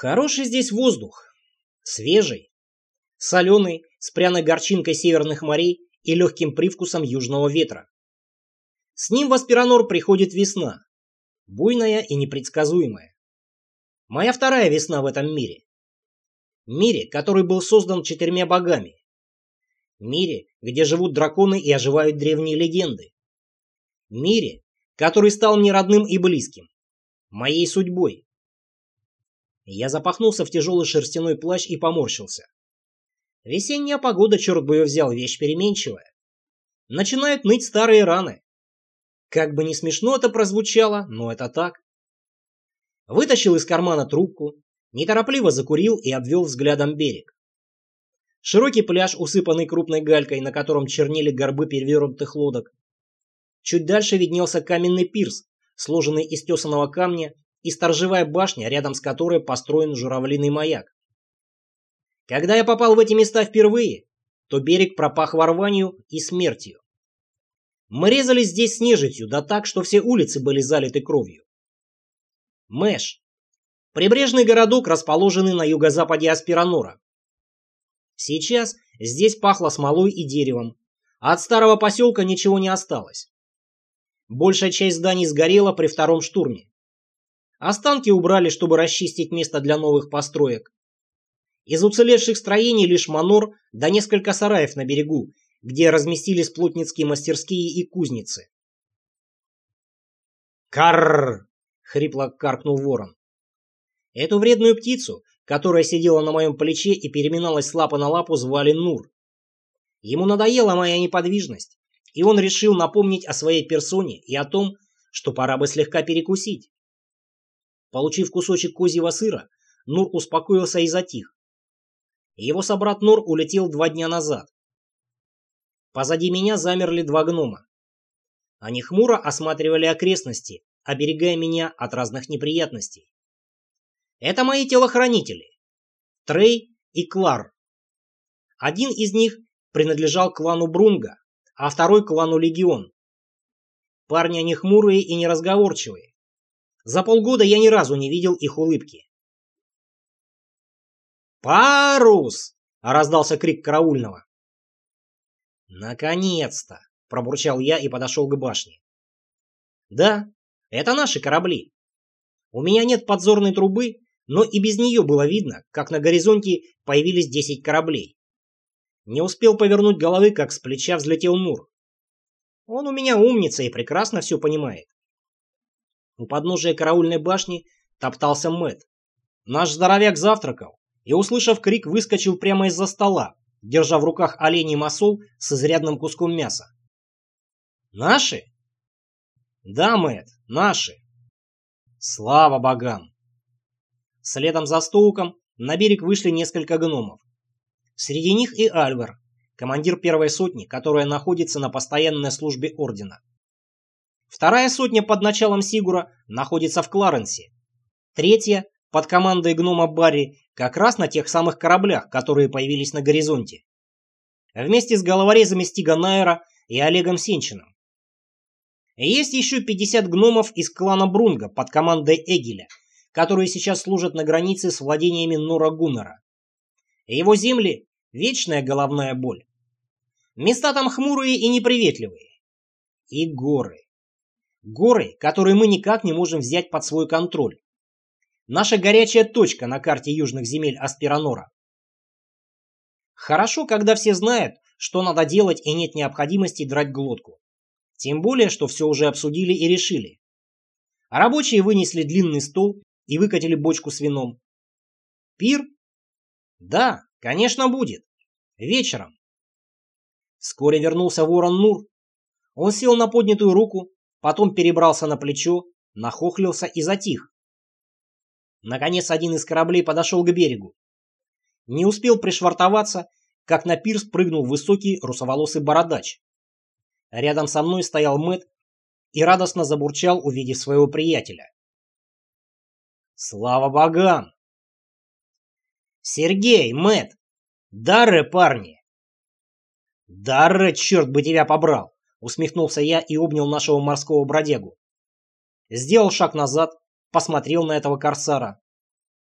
Хороший здесь воздух. Свежий, соленый, с пряной горчинкой северных морей и легким привкусом южного ветра. С ним в Аспиранор приходит весна, буйная и непредсказуемая. Моя вторая весна в этом мире. Мире, который был создан 4 богами. Мире, где живут драконы и оживают древние легенды. Мире, который стал мне родным и близким. Моей судьбой. Я запахнулся в тяжелый шерстяной плащ и поморщился. Весенняя погода, черт бы ее взял, вещь переменчивая. Начинают ныть старые раны. Как бы не смешно это прозвучало, но это так. Вытащил из кармана трубку, неторопливо закурил и обвел взглядом берег. Широкий пляж, усыпанный крупной галькой, на котором чернели горбы перевернутых лодок. Чуть дальше виднелся каменный пирс, сложенный из тесаного камня, и сторожевая башня, рядом с которой построен журавлиный маяк. Когда я попал в эти места впервые, то берег пропах ворванью и смертью. Мы резались здесь с нежитью, да так, что все улицы были залиты кровью. Мэш. Прибрежный городок, расположенный на юго-западе Аспиранора. Сейчас здесь пахло смолой и деревом, а от старого поселка ничего не осталось. Большая часть зданий сгорела при втором штурме. Останки убрали, чтобы расчистить место для новых построек. Из уцелевших строений лишь манор да несколько сараев на берегу, где разместились плотницкие мастерские и кузницы. «Карр!» — хрипло каркнул ворон. Эту вредную птицу, которая сидела на моем плече и переминалась с лапы на лапу, звали Нур. Ему надоела моя неподвижность, и он решил напомнить о своей персоне и о том, что пора бы слегка перекусить. Получив кусочек козьего сыра, Нур успокоился и затих. Его собрат Нор улетел 2 дня назад. Позади меня замерли 2 гнома. Они хмуро осматривали окрестности, оберегая меня от разных неприятностей. Это мои телохранители, Трей и Клар. Один из них принадлежал клану Брунга, а второй клану Легион. Парни они хмурые и неразговорчивые. За полгода я ни разу не видел их улыбки. «Парус!» — раздался крик караульного. «Наконец-то!» — пробурчал я и подошел к башне. «Да, это наши корабли. У меня нет подзорной трубы, но и без нее было видно, как на горизонте появились 10 кораблей. Не успел повернуть головы, как с плеча взлетел Нур. Он у меня умница и прекрасно все понимает. У подножия караульной башни топтался Мэтт. Наш здоровяк завтракал и, услышав крик, выскочил прямо из-за стола, держа в руках оленей масол с изрядным куском мяса. «Наши?» «Да, Мэтт, наши. Слава богам!» Следом за Стоуком на берег вышли несколько гномов. Среди них и Альвар, командир 1-й сотни, которая находится на постоянной службе ордена. 2-я сотня под началом Сигура находится в Кларенсе. 3-я под командой гнома Барри как раз на тех самых кораблях, которые появились на горизонте. Вместе с головорезами Стига Найера и Олегом Сенчиным. Есть еще 50 гномов из клана Брунга под командой Эгеля, которые сейчас служат на границе с владениями Нора Гуннера. Его земли – вечная головная боль. Места там хмурые и неприветливые. И горы. Горы, которые мы никак не можем взять под свой контроль. Наша горячая точка на карте южных земель Аспиранора. Хорошо, когда все знают, что надо делать, и нет необходимости драть глотку. Тем более, что все уже обсудили и решили. Рабочие вынесли длинный стол и выкатили бочку с вином. Пир? Да, конечно, будет. Вечером. Вскоре вернулся ворон Нур. Он сел на поднятую руку, потом перебрался на плечо, нахохлился и затих. Наконец один из кораблей подошел к берегу. Не успел пришвартоваться, как на пирс прыгнул высокий русоволосый бородач. Рядом со мной стоял Мэтт и радостно забурчал, увидев своего приятеля. Слава богам! Сергей, Мэтт! Дарре, парни! Дарре, черт бы тебя побрал! Усмехнулся я и обнял нашего морского бродягу. Сделал шаг назад, посмотрел на этого корсара.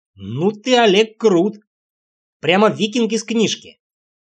Ну ты, Олег, крут. Прямо викинг из книжки.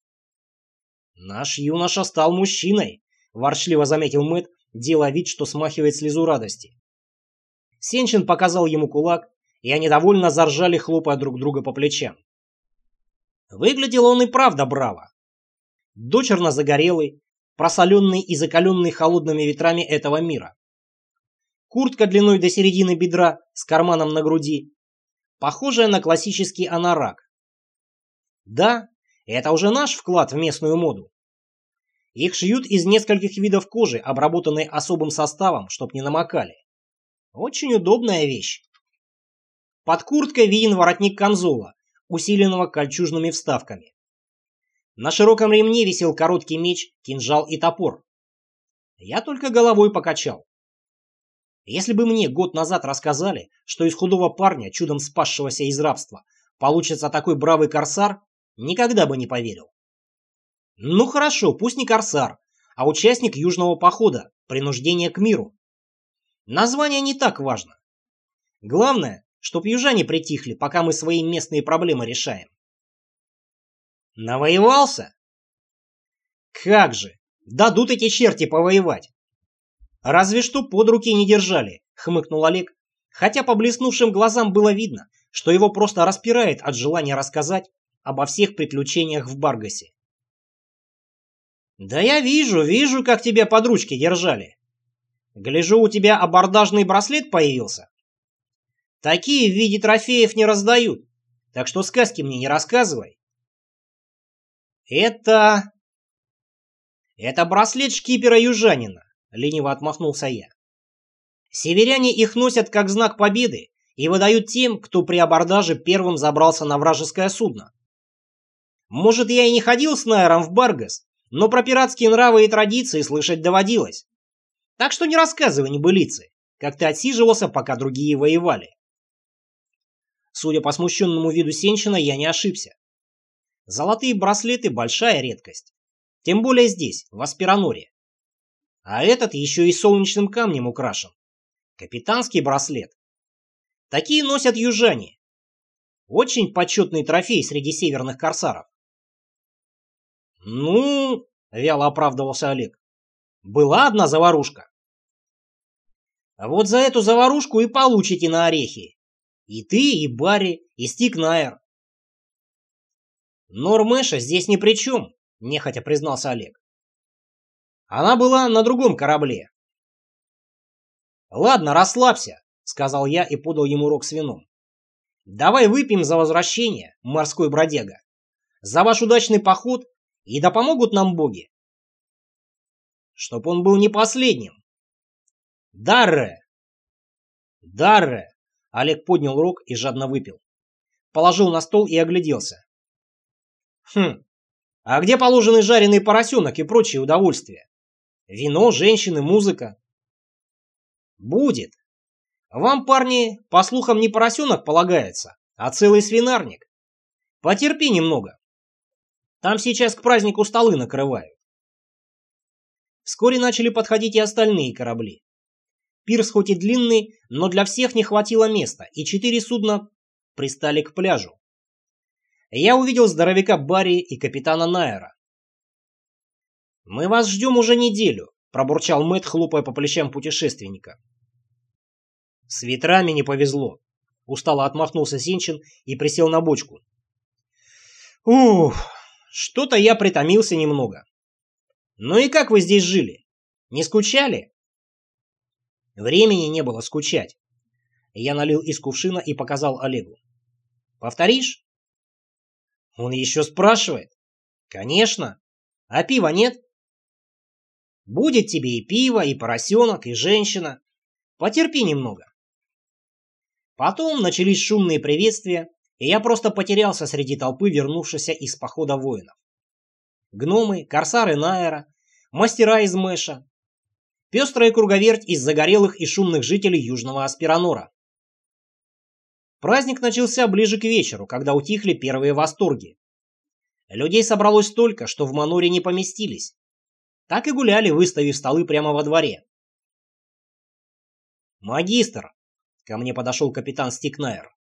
Наш юноша стал мужчиной, ворчливо заметил Мэтт, делая вид, что смахивает слезу радости. Сенчин показал ему кулак, и они довольно заржали, хлопая друг друга по плечам. Выглядел он и правда браво. Дочерно загорелый, просоленный и закаленный холодными ветрами этого мира. Куртка длиной до середины бедра с карманом на груди, похожая на классический анорак. Да, это уже наш вклад в местную моду. Их шьют из нескольких видов кожи, обработанной особым составом, чтоб не намокали. Очень удобная вещь. Под курткой виден воротник камзола, усиленного кольчужными вставками. На широком ремне висел короткий меч, кинжал и топор. Я только головой покачал. Если бы мне год назад рассказали, что из худого парня, чудом спасшегося из рабства, получится такой бравый корсар, никогда бы не поверил. Ну хорошо, пусть не корсар, а участник южного похода, принуждение к миру. Название не так важно. Главное, чтоб южане притихли, пока мы свои местные проблемы решаем. Навоевался? Как же, дадут эти черти повоевать. Разве что под руки не держали, хмыкнул Олег, хотя по блеснувшим глазам было видно, что его просто распирает от желания рассказать обо всех приключениях в Баргасе. Да я вижу, как тебя под ручки держали. Гляжу, у тебя абордажный браслет появился. Такие в виде трофеев не раздают, так что сказки мне не рассказывай. Это браслет шкипера-южанина, лениво отмахнулся я. Северяне их носят как знак победы и выдают тем, кто при абордаже первым забрался на вражеское судно. Может, я и не ходил с Найером в Баргас, но про пиратские нравы и традиции слышать доводилось. Так что не рассказывай небылицы, как ты отсиживался, пока другие воевали. Судя по смущенному виду Сенчина, я не ошибся. Золотые браслеты – большая редкость. Тем более здесь, в Аспираноре. А этот еще и солнечным камнем украшен. Капитанский браслет. Такие носят южане. Очень почетный трофей среди северных корсаров. Ну, вяло оправдывался Олег, была одна заварушка. А вот за эту заварушку и получите на орехи. И ты, и Барри, и Стик Найер. Нормэша здесь ни при чем, нехотя признался Олег. Она была на другом корабле. Ладно, расслабься, сказал я и подал ему рог с вином. Давай выпьем за возвращение, морской бродяга. За ваш удачный поход, и да помогут нам боги. Чтоб он был не последним. Дарре! Дарре! Олег поднял рог и жадно выпил. Положил на стол и огляделся. А где положенный жареный поросенок и прочие удовольствия? Вино, женщины, музыка. Будет. Вам, парни, по слухам, не поросенок полагается, а целый свинарник. Потерпи немного. Там сейчас к празднику столы накрывают. Вскоре начали подходить и остальные корабли. Пирс хоть и длинный, но для всех не хватило места, и 4 судна пристали к пляжу. Я увидел здоровяка Барри и капитана Найера. «Мы вас ждем уже неделю», — пробурчал Мэтт, хлопая по плечам путешественника. «С ветрами не повезло», — устало отмахнулся Сенчин и присел на бочку. «Ух, что-то я притомился немного. Ну и как вы здесь жили? Не скучали?» Времени не было скучать. Я налил из кувшина и показал Олегу. «Повторишь?» Он еще спрашивает. «Конечно. А пива нет?» «Будет тебе и пиво, и поросенок, и женщина. Потерпи немного». Потом начались шумные приветствия, и я просто потерялся среди толпы вернувшихся из похода воинов. Гномы, корсары Найера, мастера из Мэша. Пестрая круговерть из загорелых и шумных жителей Южного Аспиранора. Праздник начался ближе к вечеру, когда утихли первые восторги. Людей собралось столько, что в маноре не поместились. Так и гуляли, выставив столы прямо во дворе. «Магистр!» — ко мне подошел капитан Стик Найер.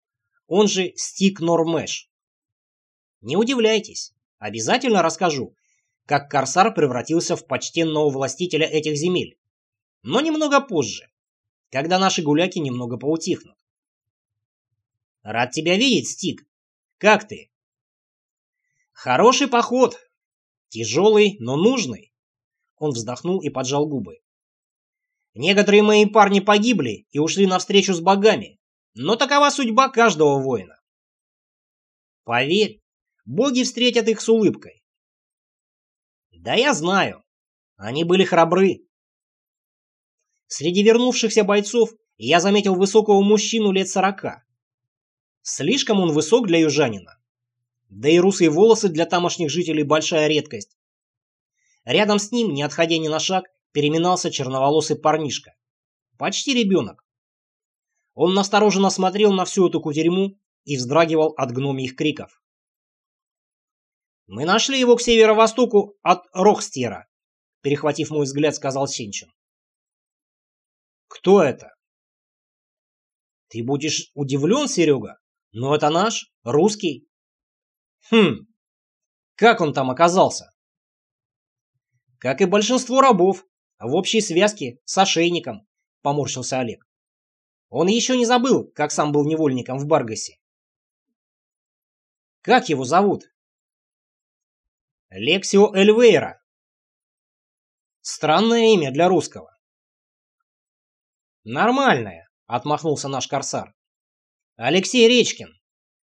он же Стик Нормеш. Не удивляйтесь, обязательно расскажу, как Корсар превратился в почтенного властителя этих земель, но немного позже, когда наши гуляки немного поутихнут. Рад тебя видеть, Стик. Как ты? Хороший поход. Тяжелый, но нужный. Он вздохнул и поджал губы. Некоторые мои парни погибли и ушли навстречу с богами, но такова судьба каждого воина. Поверь, боги встретят их с улыбкой. Да я знаю, они были храбры. Среди вернувшихся бойцов я заметил высокого мужчину лет 40. Слишком он высок для южанина. Да и русые волосы для тамошних жителей большая редкость. Рядом с ним, не отходя ни на шаг, переминался черноволосый парнишка. Почти ребенок. Он настороженно смотрел на всю эту кутерьму и вздрагивал от гномьих криков. «Мы нашли его к северо-востоку от Рохстера», — перехватив мой взгляд, сказал Сенчин. «Кто это?» «Ты будешь удивлен, Серега, но это наш, русский». «Хм, как он там оказался?» «Как и большинство рабов, в общей связке с ошейником», — поморщился Олег. «Он еще не забыл, как сам был невольником в Баргасе». «Как его зовут?» «Лексио Эльвейра». Странное имя для русского. «Нормальное», — отмахнулся наш корсар. «Алексей Речкин».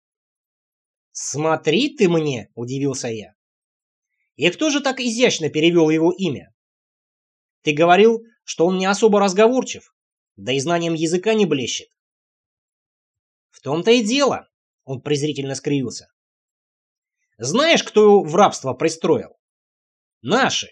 «Смотри ты мне», — удивился я. «И кто же так изящно перевел его имя? Ты говорил, что он не особо разговорчив, да и знанием языка не блещет». «В том-то и дело», — он презрительно скривился. «Знаешь, кто его в рабство пристроил? Наши».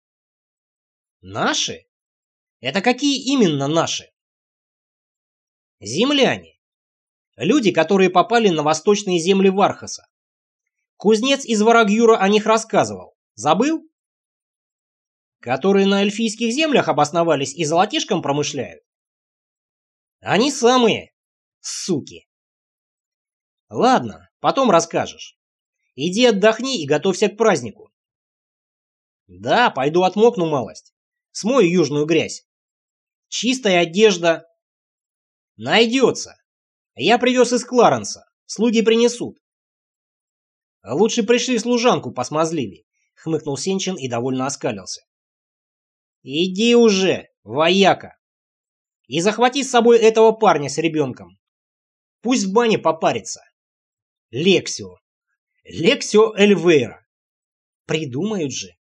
«Наши? Это какие именно наши?» «Земляне. Люди, которые попали на восточные земли Вархаса. Кузнец из Варагюра о них рассказывал. Забыл? Которые на эльфийских землях обосновались и золотишком промышляют. Они самые, суки. Ладно, потом расскажешь. Иди отдохни и готовься к празднику. Да, пойду отмокну малость. Смою южную грязь. Чистая одежда. Найдется. Я привез из Кларенса. Слуги принесут. Лучше пришли служанку посмазливей, хмыкнул Сенчин и довольно оскалился. Иди уже, вояка. И захвати с собой этого парня с ребенком. Пусть в бане попарится. Лексио Эльвейра. Придумают же.